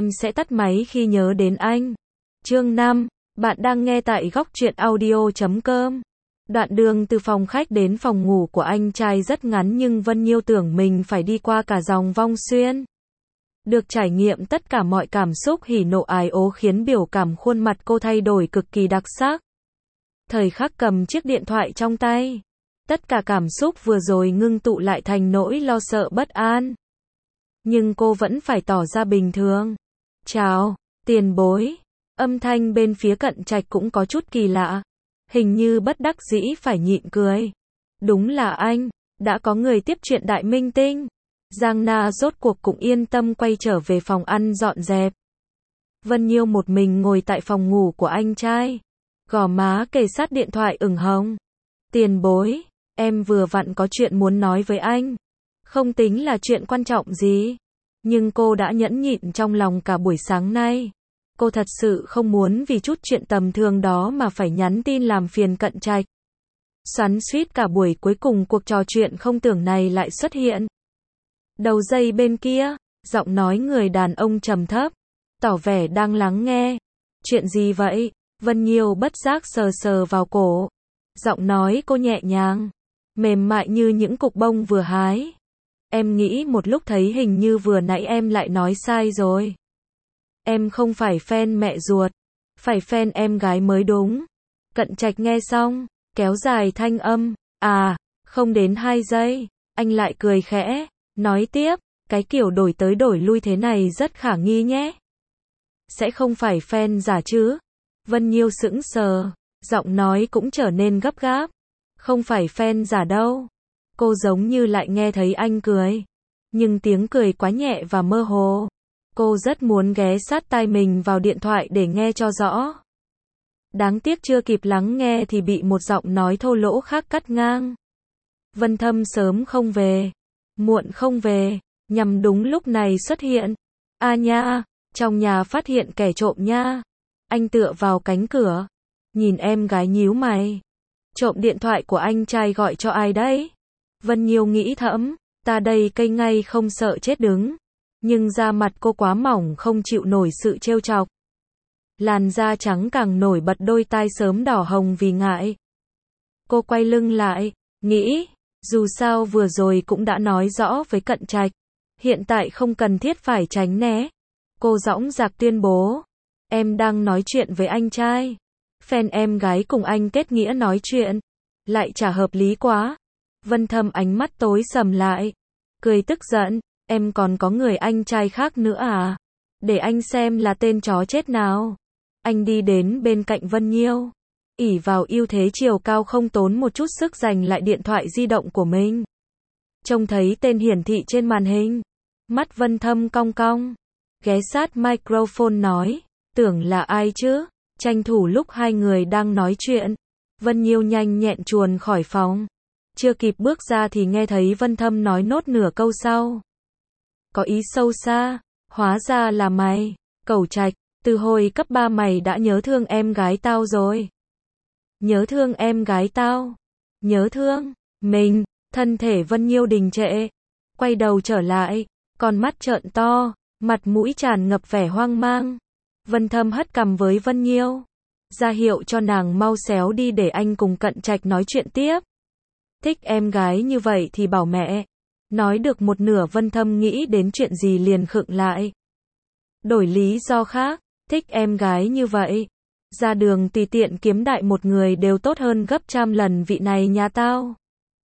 em sẽ tắt máy khi nhớ đến anh. Chương 5, bạn đang nghe tại góc truyện audio.com. Đoạn đường từ phòng khách đến phòng ngủ của anh trai rất ngắn nhưng Vân Nhiêu tưởng mình phải đi qua cả dòng Vong Xuyên. Được trải nghiệm tất cả mọi cảm xúc hỉ nộ ái ố khiến biểu cảm khuôn mặt cô thay đổi cực kỳ đặc sắc. Thời khắc cầm chiếc điện thoại trong tay, tất cả cảm xúc vừa rồi ngưng tụ lại thành nỗi lo sợ bất an. Nhưng cô vẫn phải tỏ ra bình thường. Chào, tiền bối. Âm thanh bên phía Cận Trạch cũng có chút kỳ lạ. Hình như bất đắc dĩ phải nhịn cười. Đúng là anh, đã có người tiếp chuyện đại minh tinh. Giang Na rốt cuộc cũng yên tâm quay trở về phòng ăn dọn dẹp. Vân Nhiêu một mình ngồi tại phòng ngủ của anh trai. Gò má kề sát điện thoại ửng hồng. Tiền bối, em vừa vặn có chuyện muốn nói với anh. Không tính là chuyện quan trọng gì. Nhưng cô đã nhẫn nhịn trong lòng cả buổi sáng nay. Cô thật sự không muốn vì chút chuyện tầm thường đó mà phải nhắn tin làm phiền Cận Trạch. Xoắn xuýt cả buổi cuối cùng cuộc trò chuyện không tưởng này lại xuất hiện. Đầu dây bên kia, giọng nói người đàn ông trầm thấp, tỏ vẻ đang lắng nghe. Chuyện gì vậy? Vân Nhiêu bất giác sờ sờ vào cổ. Giọng nói cô nhẹ nhàng, mềm mại như những cục bông vừa hái. Em nghĩ một lúc thấy hình như vừa nãy em lại nói sai rồi. Em không phải fan mẹ ruột, phải fan em gái mới đúng. Cận Trạch nghe xong, kéo dài thanh âm, không đến 2 giây, anh lại cười khẽ, nói tiếp, cái kiểu đổi tới đổi lui thế này rất khả nghi nhé. Sẽ không phải fan giả chứ? Vân Nhiêu sững sờ, giọng nói cũng trở nên gấp gáp. Không phải fan giả đâu. Cô giống như lại nghe thấy anh cười. Nhưng tiếng cười quá nhẹ và mơ hồ. Cô rất muốn ghé sát tai mình vào điện thoại để nghe cho rõ. Đáng tiếc chưa kịp lắng nghe thì bị một giọng nói thô lỗ khác cắt ngang. Vân Thâm sớm không về, muộn không về, nhằm đúng lúc này xuất hiện. Nha, trong nhà phát hiện kẻ trộm nha. Anh tựa vào cánh cửa, nhìn em gái nhíu mày. Trộm điện thoại của anh trai gọi cho ai đấy? Vân Nhiêu nghĩ thầm, ta đây cây ngay không sợ chết đứng. Nhưng da mặt cô quá mỏng không chịu nổi sự trêu chọc. Làn da trắng càng nổi bật, đôi tai sớm đỏ hồng vì ngại. Cô quay lưng lại, nghĩ, dù sao vừa rồi cũng đã nói rõ với Cận Trạch. Hiện tại không cần thiết phải tránh né. Cô dõng dạc tuyên bố, em đang nói chuyện với anh trai. Fan em gái cùng anh kết nghĩa nói chuyện. Lại chả hợp lý quá. Vân Thâm ánh mắt tối sầm lại. Cười tức giận, em còn có người anh trai khác nữa à? Để anh xem là tên chó chết nào. Anh đi đến bên cạnh Vân Nhiêu. Ỷ vào ưu thế chiều cao không tốn một chút sức giành lại điện thoại di động của mình. Trông thấy tên hiển thị trên màn hình. Mắt Vân Thâm cong cong. Ghé sát microphone nói. Tưởng là ai chứ? Tranh thủ lúc hai người đang nói chuyện. Vân Nhiêu nhanh nhẹn chuồn khỏi phòng. Chưa kịp bước ra thì nghe thấy Vân Thâm nói nốt nửa câu sau. Có ý sâu xa, hóa ra là mày, Cẩu Trạch, từ hồi cấp 3 mày đã nhớ thương em gái tao rồi. Nhớ thương em gái tao? Nhớ thương mình? Thân thể Vân Nhiêu đình trệ, quay đầu trở lại, con mắt trợn to, mặt mũi tràn ngập vẻ hoang mang. Vân Thâm hất cằm với Vân Nhiêu, ra hiệu cho nàng mau xéo đi để anh cùng Cận Trạch nói chuyện tiếp. Thích em gái như vậy thì bảo mẹ. Nói được một nửa Vân Thâm nghĩ đến chuyện gì liền khựng lại. Đổi lý do khác, thích em gái như vậy. Ra đường tùy tiện kiếm đại một người đều tốt hơn gấp trăm lần vị này nhà tao.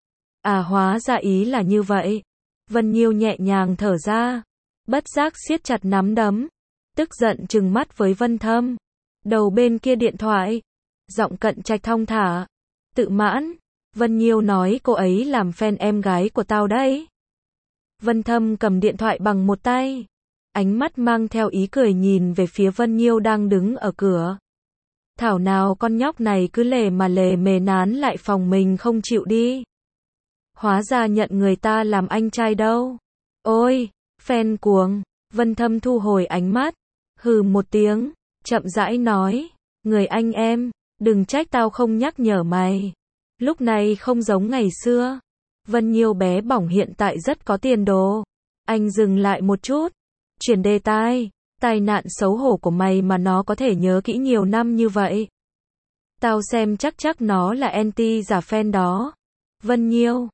Hóa ra ý là như vậy. Vân Nhiêu nhẹ nhàng thở ra. Bất giác siết chặt nắm đấm. Tức giận trừng mắt với Vân Thâm. Đầu bên kia điện thoại. Giọng Cận Trạch thong thả. Tự mãn. Vân Nhiêu nói cô ấy làm fan em gái của tao đấy. Vân Thâm cầm điện thoại bằng một tay. Ánh mắt mang theo ý cười nhìn về phía Vân Nhiêu đang đứng ở cửa. Thảo nào con nhóc này cứ lề mề nán lại phòng mình không chịu đi. Hóa ra nhận người ta làm anh trai đâu. Ôi, fan cuồng. Vân Thâm thu hồi ánh mắt. Hừ một tiếng, chậm rãi nói. Người anh em, đừng trách tao không nhắc nhở mày. Lúc này không giống ngày xưa. Vân Nhiêu bé bỏng hiện tại rất có tiền đồ. Anh dừng lại một chút. Chuyển đề tài. Tai nạn xấu hổ của mày mà nó có thể nhớ kỹ nhiều năm như vậy. Tao xem chắc nó là anti giả fan đó. Vân Nhiêu,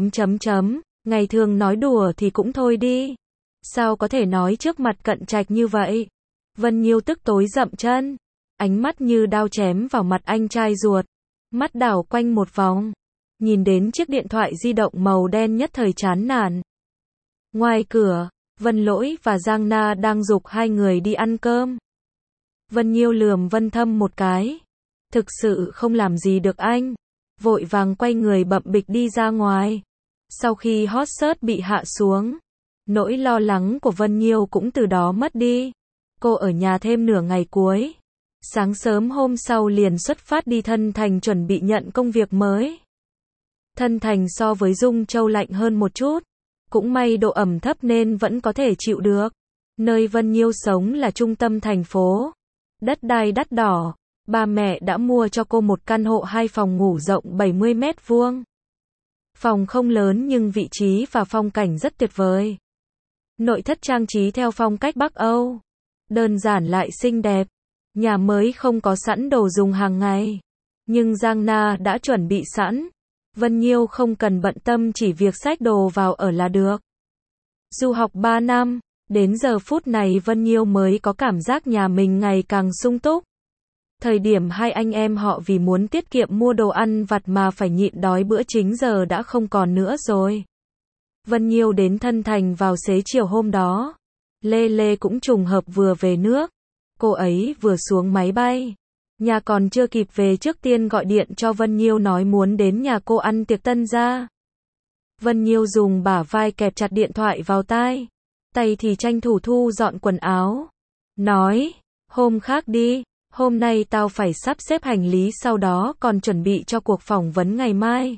ngày thường nói đùa thì cũng thôi đi. Sao có thể nói trước mặt Cận Trạch như vậy? Vân Nhiêu tức tối dậm chân. Ánh mắt như đao chém vào mặt anh trai ruột. Mắt đảo quanh một vòng. Nhìn đến chiếc điện thoại di động màu đen nhất thời chán nản. Ngoài cửa, Vân Lỗi và Giang Na đang giục hai người đi ăn cơm. Vân Nhiêu lườm Vân Thâm một cái. Thực sự không làm gì được anh. Vội vàng quay người bậm bịch đi ra ngoài. Sau khi hot search bị hạ xuống, nỗi lo lắng của Vân Nhiêu cũng từ đó mất đi. Cô ở nhà thêm nửa ngày cuối. Sáng sớm hôm sau liền xuất phát đi Thân Thành chuẩn bị nhận công việc mới. Thân Thành so với Dung Châu lạnh hơn một chút. Cũng may độ ẩm thấp nên vẫn có thể chịu được. Nơi Vân Nhiêu sống là trung tâm thành phố. Đất đai đắt đỏ. Ba mẹ đã mua cho cô một căn hộ 2 phòng ngủ rộng 70 mét vuông. Phòng không lớn nhưng vị trí và phong cảnh rất tuyệt vời. Nội thất trang trí theo phong cách Bắc Âu. Đơn giản lại xinh đẹp. Nhà mới không có sẵn đồ dùng hàng ngày. Nhưng Giang Na đã chuẩn bị sẵn. Vân Nhiêu không cần bận tâm, chỉ việc xách đồ vào ở là được. Du học 3 năm, đến giờ phút này Vân Nhiêu mới có cảm giác nhà mình ngày càng sung túc. Thời điểm hai anh em họ vì muốn tiết kiệm mua đồ ăn vặt mà phải nhịn đói bữa chính giờ đã không còn nữa rồi. Vân Nhiêu đến Thân Thành vào xế chiều hôm đó. Lê Lê cũng trùng hợp vừa về nước. Cô ấy vừa xuống máy bay. Nhà còn chưa kịp về trước tiên gọi điện cho Vân Nhiêu nói muốn đến nhà cô ăn tiệc tân gia. Vân Nhiêu dùng bả vai kẹp chặt điện thoại vào tai. Tay thì tranh thủ thu dọn quần áo. Nói, hôm khác đi, hôm nay tao phải sắp xếp hành lý sau đó còn chuẩn bị cho cuộc phỏng vấn ngày mai.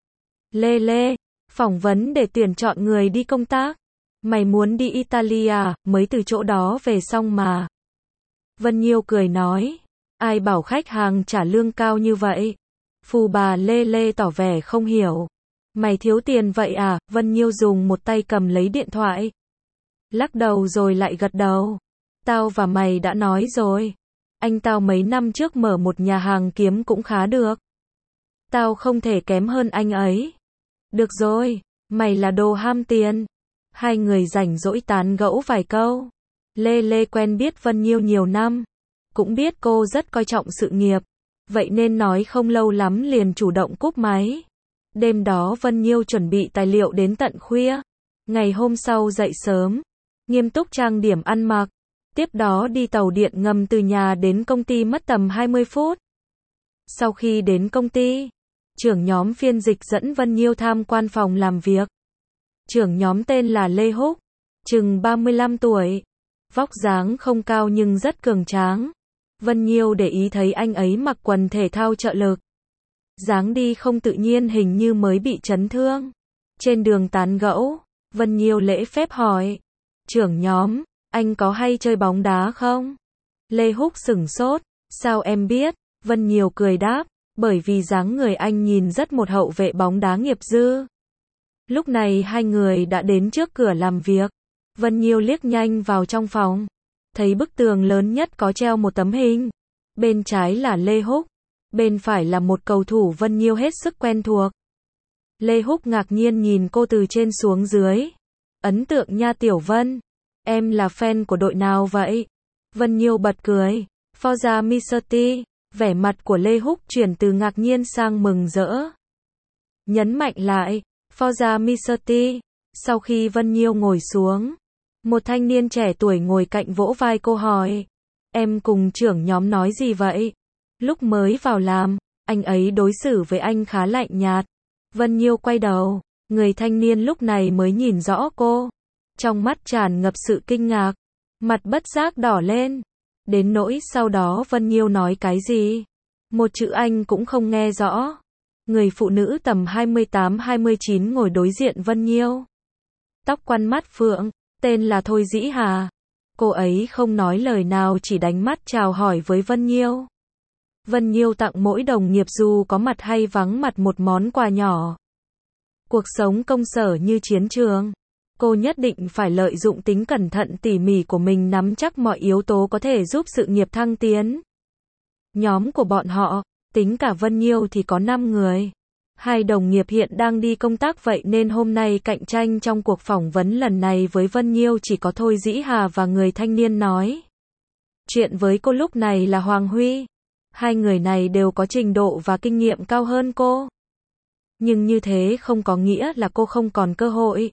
Lê Lê, phỏng vấn để tuyển chọn người đi công tác. Mày muốn đi Italia, mới từ chỗ đó về xong mà. Vân Nhiêu cười nói. Ai bảo khách hàng trả lương cao như vậy? Phù bà Lê Lê tỏ vẻ không hiểu. Mày thiếu tiền vậy à? Vân Nhiêu dùng một tay cầm lấy điện thoại. Lắc đầu rồi lại gật đầu. Tao và mày đã nói rồi. Anh tao mấy năm trước mở một nhà hàng kiếm cũng khá được. Tao không thể kém hơn anh ấy. Được rồi, mày là đồ ham tiền. Hai người rảnh rỗi tán gẫu vài câu. Lê Lê quen biết Vân Nhiêu nhiều năm. Cũng biết cô rất coi trọng sự nghiệp. Vậy nên nói không lâu lắm liền chủ động cúp máy. Đêm đó Vân Nhiêu chuẩn bị tài liệu đến tận khuya. Ngày hôm sau dậy sớm. Nghiêm túc trang điểm ăn mặc. Tiếp đó đi tàu điện ngầm từ nhà đến công ty mất tầm 20 phút. Sau khi đến công ty, trưởng nhóm phiên dịch dẫn Vân Nhiêu tham quan phòng làm việc. Trưởng nhóm tên là Lê Húc, chừng 35 tuổi. Vóc dáng không cao nhưng rất cường tráng. Vân Nhiêu để ý thấy anh ấy mặc quần thể thao trợ lực. Dáng đi không tự nhiên, hình như mới bị chấn thương. Trên đường tán gẫu, Vân Nhiêu lễ phép hỏi. Trưởng nhóm, anh có hay chơi bóng đá không? Lê Húc sửng sốt. Sao em biết? Vân Nhiêu cười đáp. Bởi vì dáng người anh nhìn rất một hậu vệ bóng đá nghiệp dư. Lúc này hai người đã đến trước cửa làm việc. Vân Nhiêu liếc nhanh vào trong phòng. Thấy bức tường lớn nhất có treo một tấm hình. Bên trái là Lê Húc. Bên phải là một cầu thủ Vân Nhiêu hết sức quen thuộc. Lê Húc ngạc nhiên nhìn cô từ trên xuống dưới. Ấn tượng nha Tiểu Vân. Em là fan của đội nào vậy? Vân Nhiêu bật cười. Forza Miserti. Vẻ mặt của Lê Húc chuyển từ ngạc nhiên sang mừng rỡ. Nhấn mạnh lại. Forza Miserti. Sau khi Vân Nhiêu ngồi xuống, một thanh niên trẻ tuổi ngồi cạnh vỗ vai cô hỏi. Em cùng trưởng nhóm nói gì vậy? Lúc mới vào làm, anh ấy đối xử với anh khá lạnh nhạt. Vân Nhiêu quay đầu, người thanh niên lúc này mới nhìn rõ cô. Trong mắt tràn ngập sự kinh ngạc, mặt bất giác đỏ lên. Đến nỗi sau đó Vân Nhiêu nói cái gì? Một chữ anh cũng không nghe rõ. Người phụ nữ tầm 28-29 ngồi đối diện Vân Nhiêu. Tóc quăn mắt phượng, tên là Thôi Dĩ Hà. Cô ấy không nói lời nào, chỉ đánh mắt chào hỏi với Vân Nhiêu. Vân Nhiêu tặng mỗi đồng nghiệp dù có mặt hay vắng mặt một món quà nhỏ. Cuộc sống công sở như chiến trường. Cô nhất định phải lợi dụng tính cẩn thận tỉ mỉ của mình nắm chắc mọi yếu tố có thể giúp sự nghiệp thăng tiến. Nhóm của bọn họ, tính cả Vân Nhiêu thì có 5 người. 2 đồng nghiệp hiện đang đi công tác vậy nên hôm nay cạnh tranh trong cuộc phỏng vấn lần này với Vân Nhiêu chỉ có Thôi Dĩ Hà và người thanh niên nói chuyện với cô lúc này là Hoàng Huy. 2 người này đều có trình độ và kinh nghiệm cao hơn cô. Nhưng như thế không có nghĩa là cô không còn cơ hội.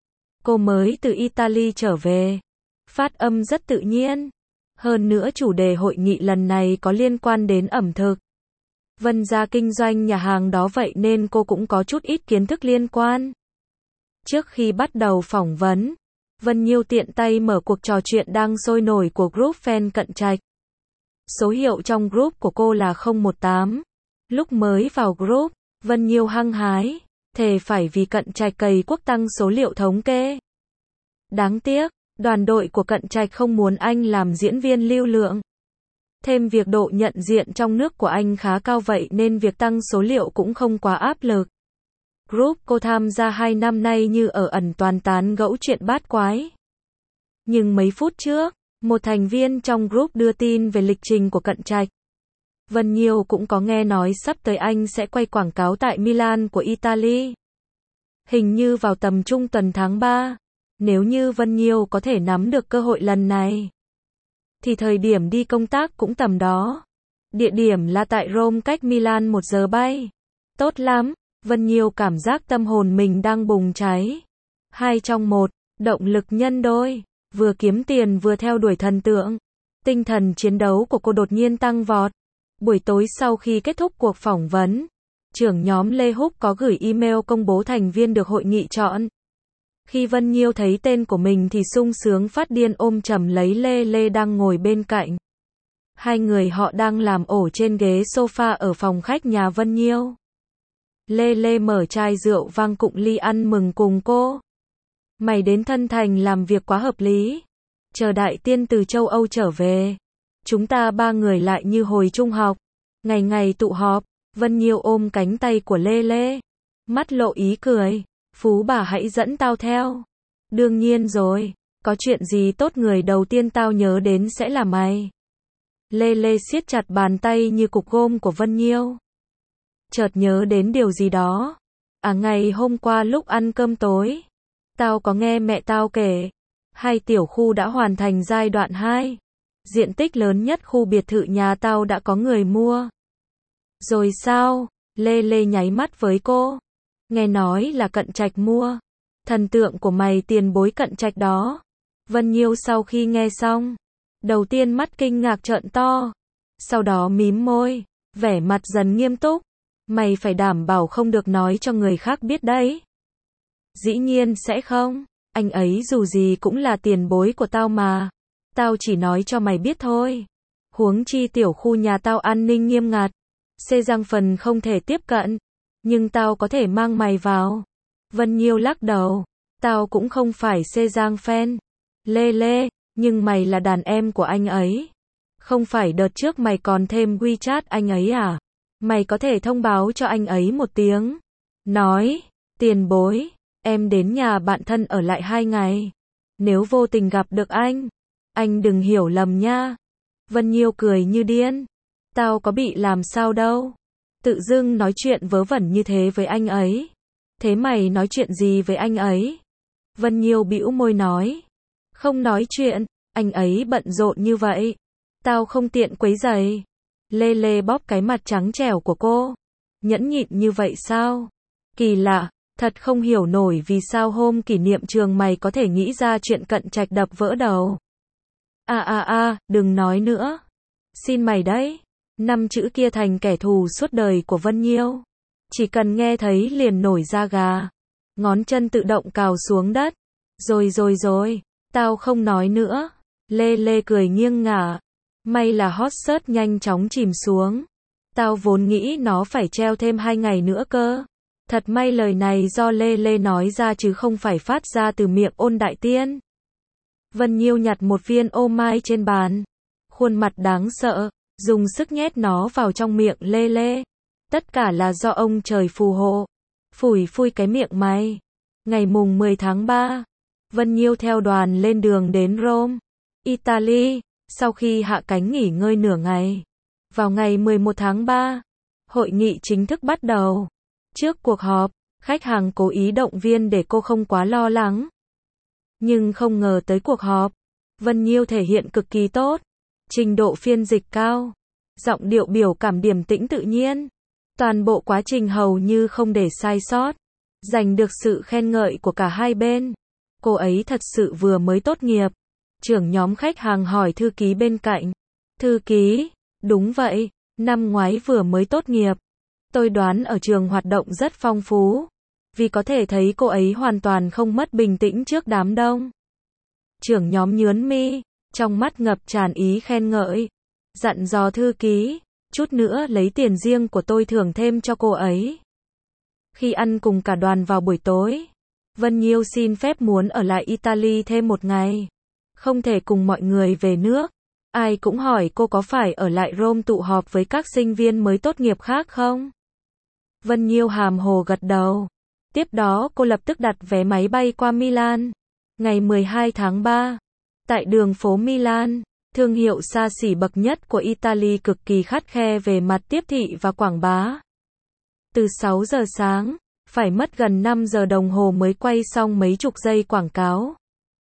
Cô mới từ Italy trở về. Phát âm rất tự nhiên. Hơn nữa chủ đề hội nghị lần này có liên quan đến ẩm thực. Vân gia kinh doanh nhà hàng đó vậy nên cô cũng có chút ít kiến thức liên quan. Trước khi bắt đầu phỏng vấn, Vân Nhiêu tiện tay mở cuộc trò chuyện đang sôi nổi của group fan Cận Trạch. Số hiệu trong group của cô là 018. Lúc mới vào group, Vân Nhiêu hăng hái, thề phải vì Cận Trạch cày quốc tăng số liệu thống kê. Đáng tiếc, đoàn đội của Cận Trạch không muốn anh làm diễn viên lưu lượng. Thêm việc độ nhận diện trong nước của anh khá cao vậy nên việc tăng số liệu cũng không quá áp lực. Group cô tham gia 2 năm nay như ở ẩn toàn tán gẫu chuyện bát quái. Nhưng mấy phút trước, một thành viên trong group đưa tin về lịch trình của Cận Trạch. Vân Nhiêu cũng có nghe nói sắp tới anh sẽ quay quảng cáo tại Milan của Italy. Hình như vào tầm trung tuần tháng 3. Nếu như Vân Nhiêu có thể nắm được cơ hội lần này, thì thời điểm đi công tác cũng tầm đó. Địa điểm là tại Rome cách Milan 1 giờ bay. Tốt lắm, Vân Nhiêu cảm giác tâm hồn mình đang bùng cháy. 2 trong 1, động lực nhân đôi, vừa kiếm tiền vừa theo đuổi thần tượng. Tinh thần chiến đấu của cô đột nhiên tăng vọt. Buổi tối sau khi kết thúc cuộc phỏng vấn, trưởng nhóm Lê Húc có gửi email công bố thành viên được hội nghị chọn. Khi Vân Nhiêu thấy tên của mình thì sung sướng phát điên ôm chầm lấy Lê Lê đang ngồi bên cạnh. 2 người họ đang làm ổ trên ghế sofa ở phòng khách nhà Vân Nhiêu. Lê Lê mở chai rượu vang cụng ly ăn mừng cùng cô. Mày đến Thân Thành làm việc quá hợp lý. Chờ đại tiên từ châu Âu trở về. Chúng ta 3 người lại như hồi trung học. Ngày ngày tụ họp. Vân Nhiêu ôm cánh tay của Lê Lê. Mắt lộ ý cười. Phú bà hãy dẫn tao theo. Đương nhiên rồi. Có chuyện gì tốt người đầu tiên tao nhớ đến sẽ là mày. Lê Lê siết chặt bàn tay như cục gôm của Vân Nhiêu. Chợt nhớ đến điều gì đó. Ngày hôm qua lúc ăn cơm tối, tao có nghe mẹ tao kể. 2 tiểu khu đã hoàn thành giai đoạn 2. Diện tích lớn nhất khu biệt thự nhà tao đã có người mua. Rồi sao? Lê Lê nháy mắt với cô. Nghe nói là Cận Trạch mua. Thần tượng của mày tiền bối Cận Trạch đó. Vân Nhiêu sau khi nghe xong, đầu tiên mắt kinh ngạc trợn to. Sau đó mím môi, vẻ mặt dần nghiêm túc. Mày phải đảm bảo không được nói cho người khác biết đấy. Dĩ nhiên sẽ không. Anh ấy dù gì cũng là tiền bối của tao mà. Tao chỉ nói cho mày biết thôi. Huống chi tiểu khu nhà tao an ninh nghiêm ngặt. Xê Giang phần không thể tiếp cận. Nhưng tao có thể mang mày vào. Vân Nhiêu lắc đầu. Tao cũng không phải Xê Giang fan. Lê Lê, nhưng mày là đàn em của anh ấy. Không phải đợt trước mày còn thêm WeChat anh ấy à? Mày có thể thông báo cho anh ấy một tiếng. Nói, tiền bối, em đến nhà bạn thân ở lại 2 ngày. Nếu vô tình gặp được anh đừng hiểu lầm nha. Vân Nhiêu cười như điên. Tao có bị làm sao đâu. Tự dưng nói chuyện vớ vẩn như thế với anh ấy. Thế mày nói chuyện gì với anh ấy? Vân Nhiêu bĩu môi nói. Không nói chuyện, anh ấy bận rộn như vậy. Tao không tiện quấy rầy. Lê Lê bóp cái mặt trắng trẻo của cô. Nhẫn nhịn như vậy sao? Kỳ lạ, thật không hiểu nổi vì sao hôm kỷ niệm trường mày có thể nghĩ ra chuyện Cận Trạch đập vỡ đầu. Đừng nói nữa. Xin mày đấy. 5 chữ kia thành kẻ thù suốt đời của Vân Nhiêu. Chỉ cần nghe thấy liền nổi da gà. Ngón chân tự động cào xuống đất. Rồi, tao không nói nữa. Lê Lê cười nghiêng ngả. May là hot search nhanh chóng chìm xuống. Tao vốn nghĩ nó phải treo thêm 2 ngày nữa cơ. Thật may lời này do Lê Lê nói ra chứ không phải phát ra từ miệng Ôn Đại Tiên. Vân Nhiêu nhặt một viên ô mai trên bàn. Khuôn mặt đáng sợ, dùng sức nhét nó vào trong miệng Lê Lê. Tất cả là do ông trời phù hộ. Phủi phui cái miệng mày. Ngày mùng 10 tháng 3. Vân Nhiêu theo đoàn lên đường đến Rome, Italy, sau khi hạ cánh nghỉ ngơi nửa ngày. Vào ngày 11 tháng 3, hội nghị chính thức bắt đầu. Trước cuộc họp, khách hàng cố ý động viên để cô không quá lo lắng. Nhưng không ngờ tới cuộc họp, Vân Nhiêu thể hiện cực kỳ tốt, trình độ phiên dịch cao, giọng điệu biểu cảm điềm tĩnh tự nhiên. Toàn bộ quá trình hầu như không để sai sót, giành được sự khen ngợi của cả hai bên. Cô ấy thật sự vừa mới tốt nghiệp. Trưởng nhóm khách hàng hỏi thư ký bên cạnh. Thư ký, đúng vậy, năm ngoái vừa mới tốt nghiệp. Tôi đoán ở trường hoạt động rất phong phú, vì có thể thấy cô ấy hoàn toàn không mất bình tĩnh trước đám đông. Trưởng nhóm nhướng mi, trong mắt ngập tràn ý khen ngợi, dặn dò thư ký, chút nữa lấy tiền riêng của tôi thưởng thêm cho cô ấy. Khi ăn cùng cả đoàn vào buổi tối, Vân Nhiêu xin phép muốn ở lại Italy thêm một ngày. Không thể cùng mọi người về nước. Ai cũng hỏi cô có phải ở lại Rome tụ họp với các sinh viên mới tốt nghiệp khác không? Vân Nhiêu hàm hồ gật đầu. Tiếp đó cô lập tức đặt vé máy bay qua Milan. Ngày 12 tháng 3, tại đường phố Milan, thương hiệu xa xỉ bậc nhất của Italy cực kỳ khắt khe về mặt tiếp thị và quảng bá. Từ 6 giờ sáng, phải mất gần 5 giờ đồng hồ mới quay xong mấy chục giây quảng cáo.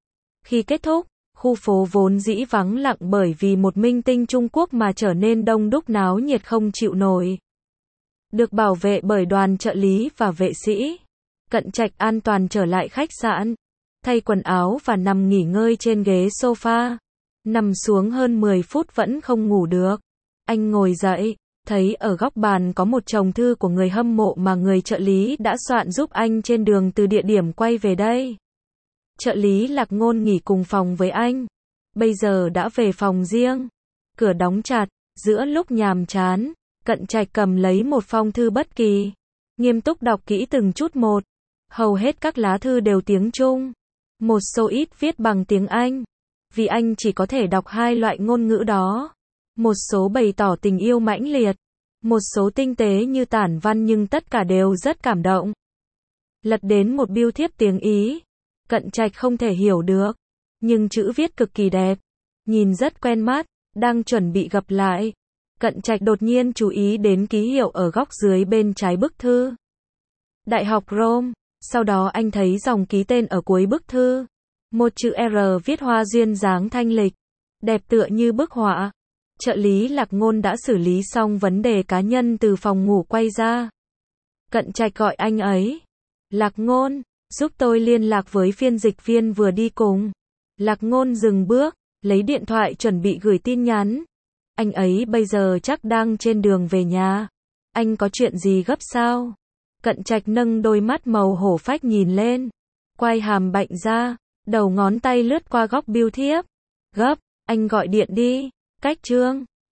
Khi kết thúc, khu phố vốn dĩ vắng lặng bởi vì một minh tinh Trung Quốc mà trở nên đông đúc náo nhiệt không chịu nổi. Được bảo vệ bởi đoàn trợ lý và vệ sĩ, Cận Trạch an toàn trở lại khách sạn, thay quần áo và nằm nghỉ ngơi trên ghế sofa. Nằm xuống hơn 10 phút vẫn không ngủ được. Anh ngồi dậy, thấy ở góc bàn có một chồng thư của người hâm mộ mà người trợ lý đã soạn giúp anh trên đường từ địa điểm quay về đây. Trợ lý Lạc Ngôn nghỉ cùng phòng với anh, bây giờ đã về phòng riêng. Cửa đóng chặt, giữa lúc nhàm chán, Cận Trạch cầm lấy một phong thư bất kỳ, nghiêm túc đọc kỹ từng chút một. Hầu hết các lá thư đều tiếng Trung, một số ít viết bằng tiếng Anh, vì anh chỉ có thể đọc hai loại ngôn ngữ đó. Một số bày tỏ tình yêu mãnh liệt, một số tinh tế như tản văn, nhưng tất cả đều rất cảm động. Lật đến một bưu thiếp tiếng Ý, Cận Trạch không thể hiểu được, nhưng chữ viết cực kỳ đẹp, nhìn rất quen mắt. Đang chuẩn bị gặp lại, Cận Trạch đột nhiên chú ý đến ký hiệu ở góc dưới bên trái bức thư. Đại học Rome, sau đó anh thấy dòng ký tên ở cuối bức thư. Một chữ R viết hoa duyên dáng thanh lịch, đẹp tựa như bức họa. Trợ lý Lạc Ngôn đã xử lý xong vấn đề cá nhân từ phòng ngủ quay ra. Cận Trạch gọi anh ấy. Lạc Ngôn, giúp tôi liên lạc với phiên dịch viên vừa đi cùng. Lạc Ngôn dừng bước, lấy điện thoại chuẩn bị gửi tin nhắn. Anh ấy bây giờ chắc đang trên đường về nhà. Anh có chuyện gì gấp sao? Cận Trạch nâng đôi mắt màu hổ phách nhìn lên, quay hàm bạnh ra, đầu ngón tay lướt qua góc bưu thiếp. Gấp, anh gọi điện đi. Cách Trương.